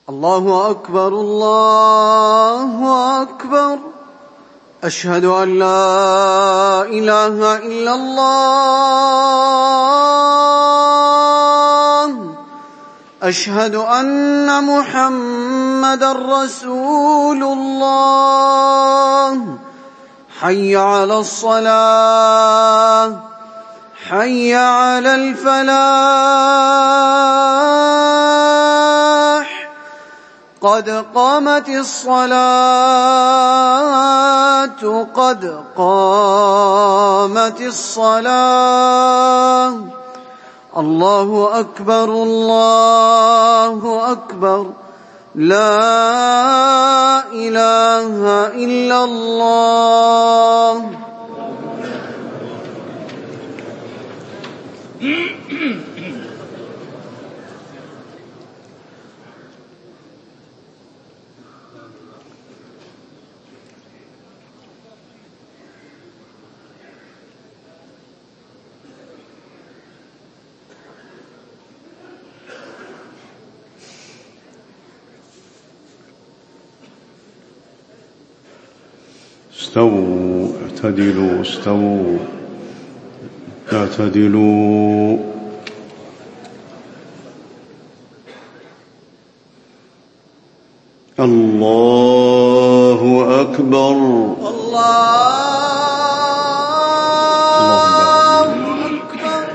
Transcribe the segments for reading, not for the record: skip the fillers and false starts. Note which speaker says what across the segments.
Speaker 1: الله أكبر الله أكبر. أشهد أن لا إله إلا الله. أشهد أن محمدًا رسول الله. حي على الصلاة، حي على الفلاح. قد قامت الصلاة، قد قامت الصلاة. الله أكبر الله أكبر. لا إله إلا الله.
Speaker 2: استووا اعتدلوا استووا اعتدلوا. الله أكبر
Speaker 1: الله أكبر.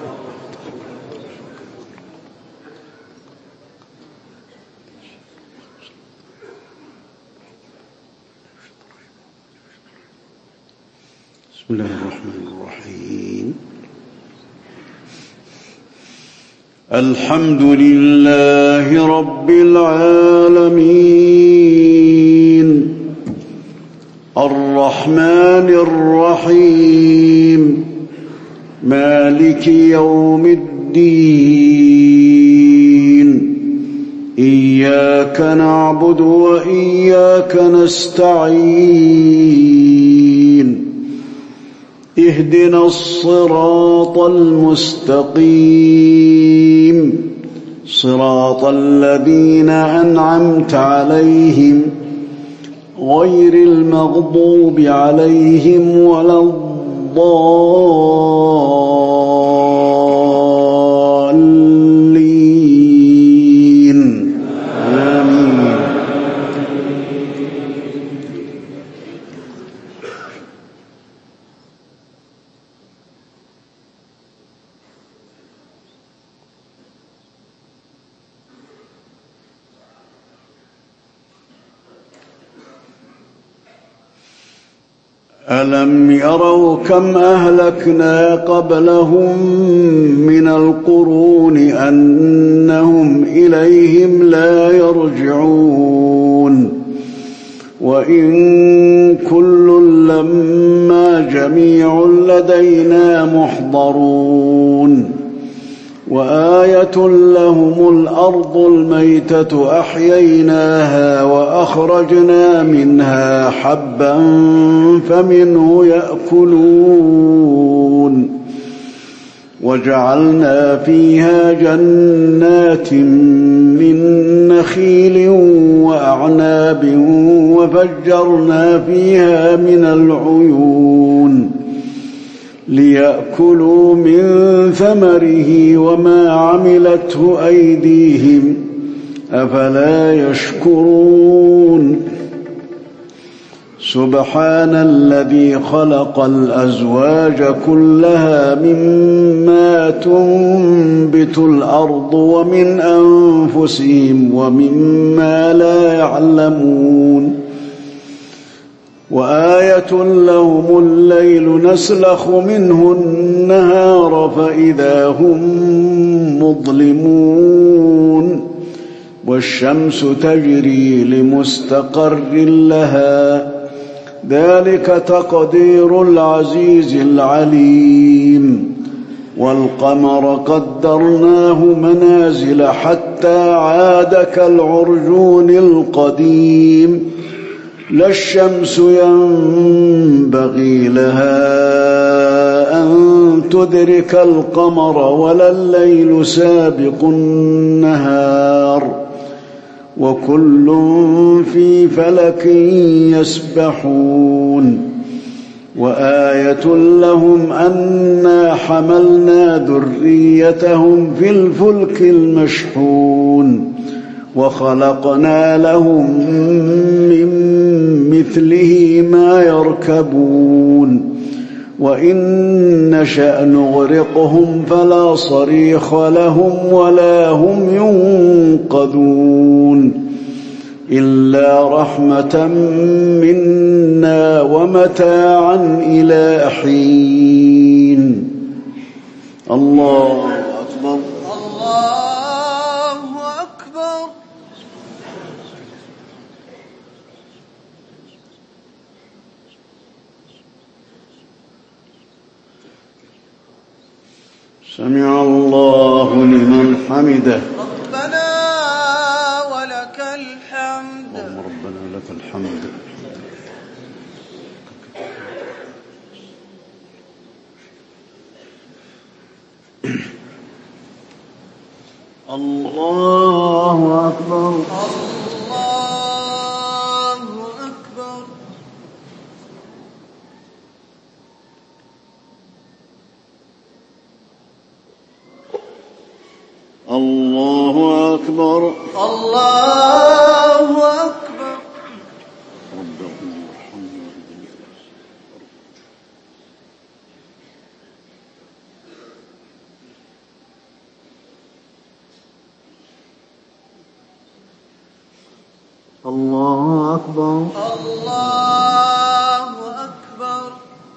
Speaker 2: بسم الله الرحمن الرحيم. الحمد لله رب العالمين الرحمن الرحيم مالك يوم الدين. إياك نعبد وإياك نستعين. اهدنا الصراط المستقيم صراط الذين أنعمت عليهم غير المغضوب عليهم ولا الضالين. آمين. ألم يروا كم أهلكنا قبلهم من القرون أنهم إليهم لا يرجعون. وإن كل لما جميع لدينا محضرون. وآية لهم الأرض الميتة أحييناها وأخرجنا منها حبا فمنه يأكلون. وجعلنا فيها جنات من نخيل وأعناب وفجرنا فيها من العيون ليأكلوا من ثمره وما عملته أيديهم أفلا يشكرون. سبحان الذي خلق الأزواج كلها مما تنبت الأرض ومن أنفسهم ومما لا يعلمون. وآية لهم الليل نسلخ منه النهار فإذا هم مظلمون. والشمس تجري لمستقر لها ذلك تقدير العزيز العليم. والقمر قدرناه منازل حتى عاد كالعرجون القديم. لا الشمس ينبغي لها أن تدرك القمر ولا الليل سابق النهار وكل في فلك يسبحون وآية لهم أنا حملنا ذريتهم في الفلك المشحون وخلقنا لهم من مثله ما يركبون وإن نشأ نغرقهم فلا صريخ لهم ولا هم ينقذون إلا رحمة منا ومتاعا إلى حين. الله أكبر.
Speaker 1: الله أكبر.
Speaker 2: سمع الله لمن حمده.
Speaker 1: ربنا ولك الحمد.
Speaker 2: ربنا لك الحمد. الله أكبر.
Speaker 1: الله أكبر.
Speaker 2: الله أكبر.
Speaker 1: الله أكبر.
Speaker 2: ربنا ارحمنا. الله أكبر.
Speaker 1: الله أكبر.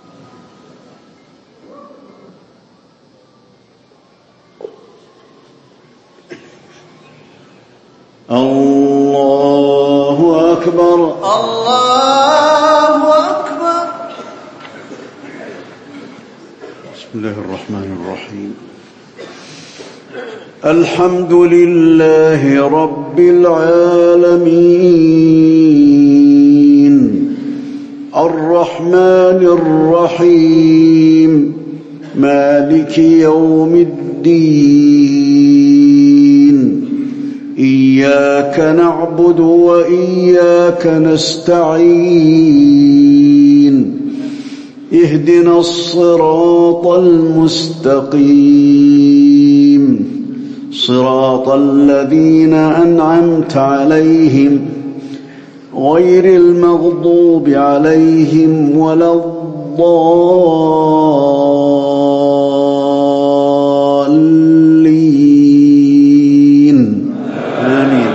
Speaker 2: الله أكبر.
Speaker 1: الله أكبر.
Speaker 2: بسم الله الرحمن الرحيم. الحمد لله رب العالمين الرحمن الرحيم مالك يوم الدين إياك نعبد وإياك نستعين اهدنا الصراط المستقيم صراط الذين أنعمت عليهم غير المغضوب عليهم ولا الضالين آمين.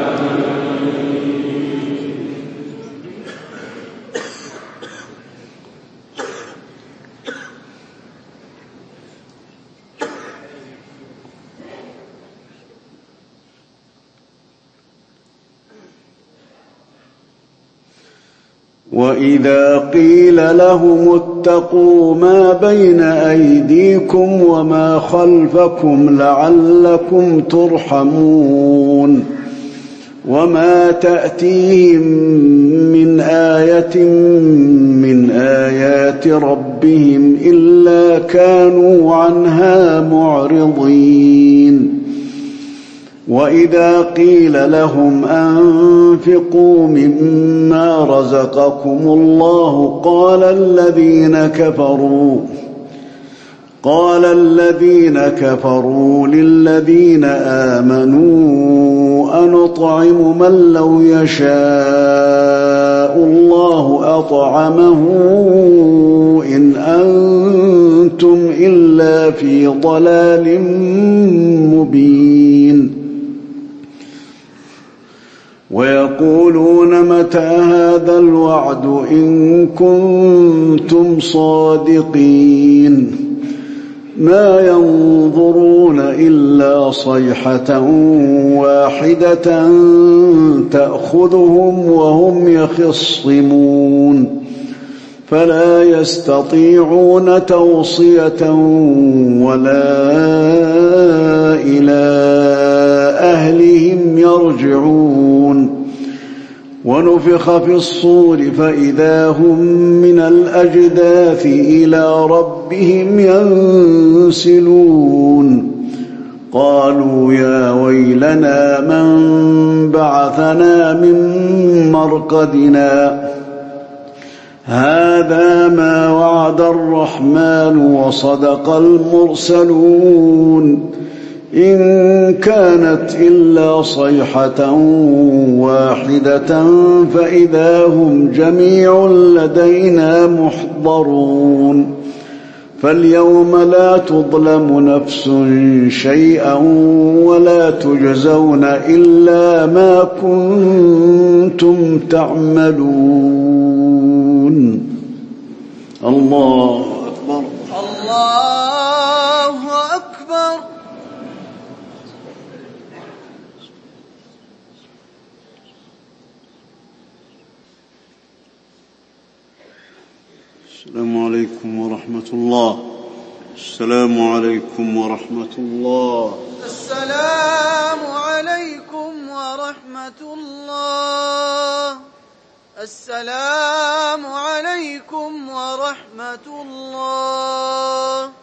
Speaker 2: وإذا قيل لهم اتقوا ما بين أيديكم وما خلفكم لعلكم ترحمون وما تأتيهم من آية من آيات ربهم إلا كانوا عنها معرضين وإذا قيل لهم أنفقوا مما رزقكم الله قال الذين كفروا للذين آمنوا أنطعم من لو يشاء الله أطعمه إن أنتم إلا في ضلال مبين ويقولون متى هذا الوعد إن كنتم صادقين ما ينظرون إلا صيحة واحدة تأخذهم وهم يخصمون فلا يستطيعون توصية ولا إلى أهلهم يرجعون ونفخ في الصور فإذا هم من الأجداث إلى ربهم ينسلون قالوا يا ويلنا من بعثنا من مرقدنا هذا ما وعد الرحمن وصدق المرسلون إن كانت إلا صيحة واحدة فإذا هم جميع لدينا محضرون فاليوم لا تظلم نفس شيئا ولا تجزون إلا ما كنتم تعملون. الله أكبر.
Speaker 1: الله أكبر.
Speaker 2: السلام عليكم ورحمة الله. السلام عليكم ورحمة الله.
Speaker 1: السلام عليكم ورحمة الله. السلام عليكم ورحمة الله.